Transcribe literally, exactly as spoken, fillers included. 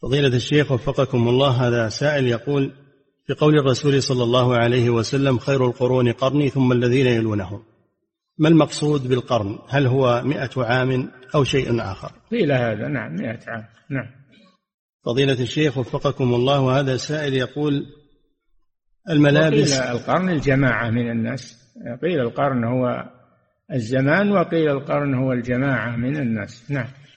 فضيلة الشيخ وفقكم الله، هذا سائل يقول: في قول الرسول صلى الله عليه وسلم: خير القرون قرني ثم الذين يلونهم، ما المقصود بالقرن؟ هل هو مئة عام أو شيء آخر؟ قيل هذا، نعم، مئة عام. نعم. فضيلة الشيخ وفقكم الله، وهذا سائل يقول: الملابس. قيل القرن الجماعة من الناس، قيل القرن هو الزمان، وقيل القرن هو الجماعة من الناس. نعم.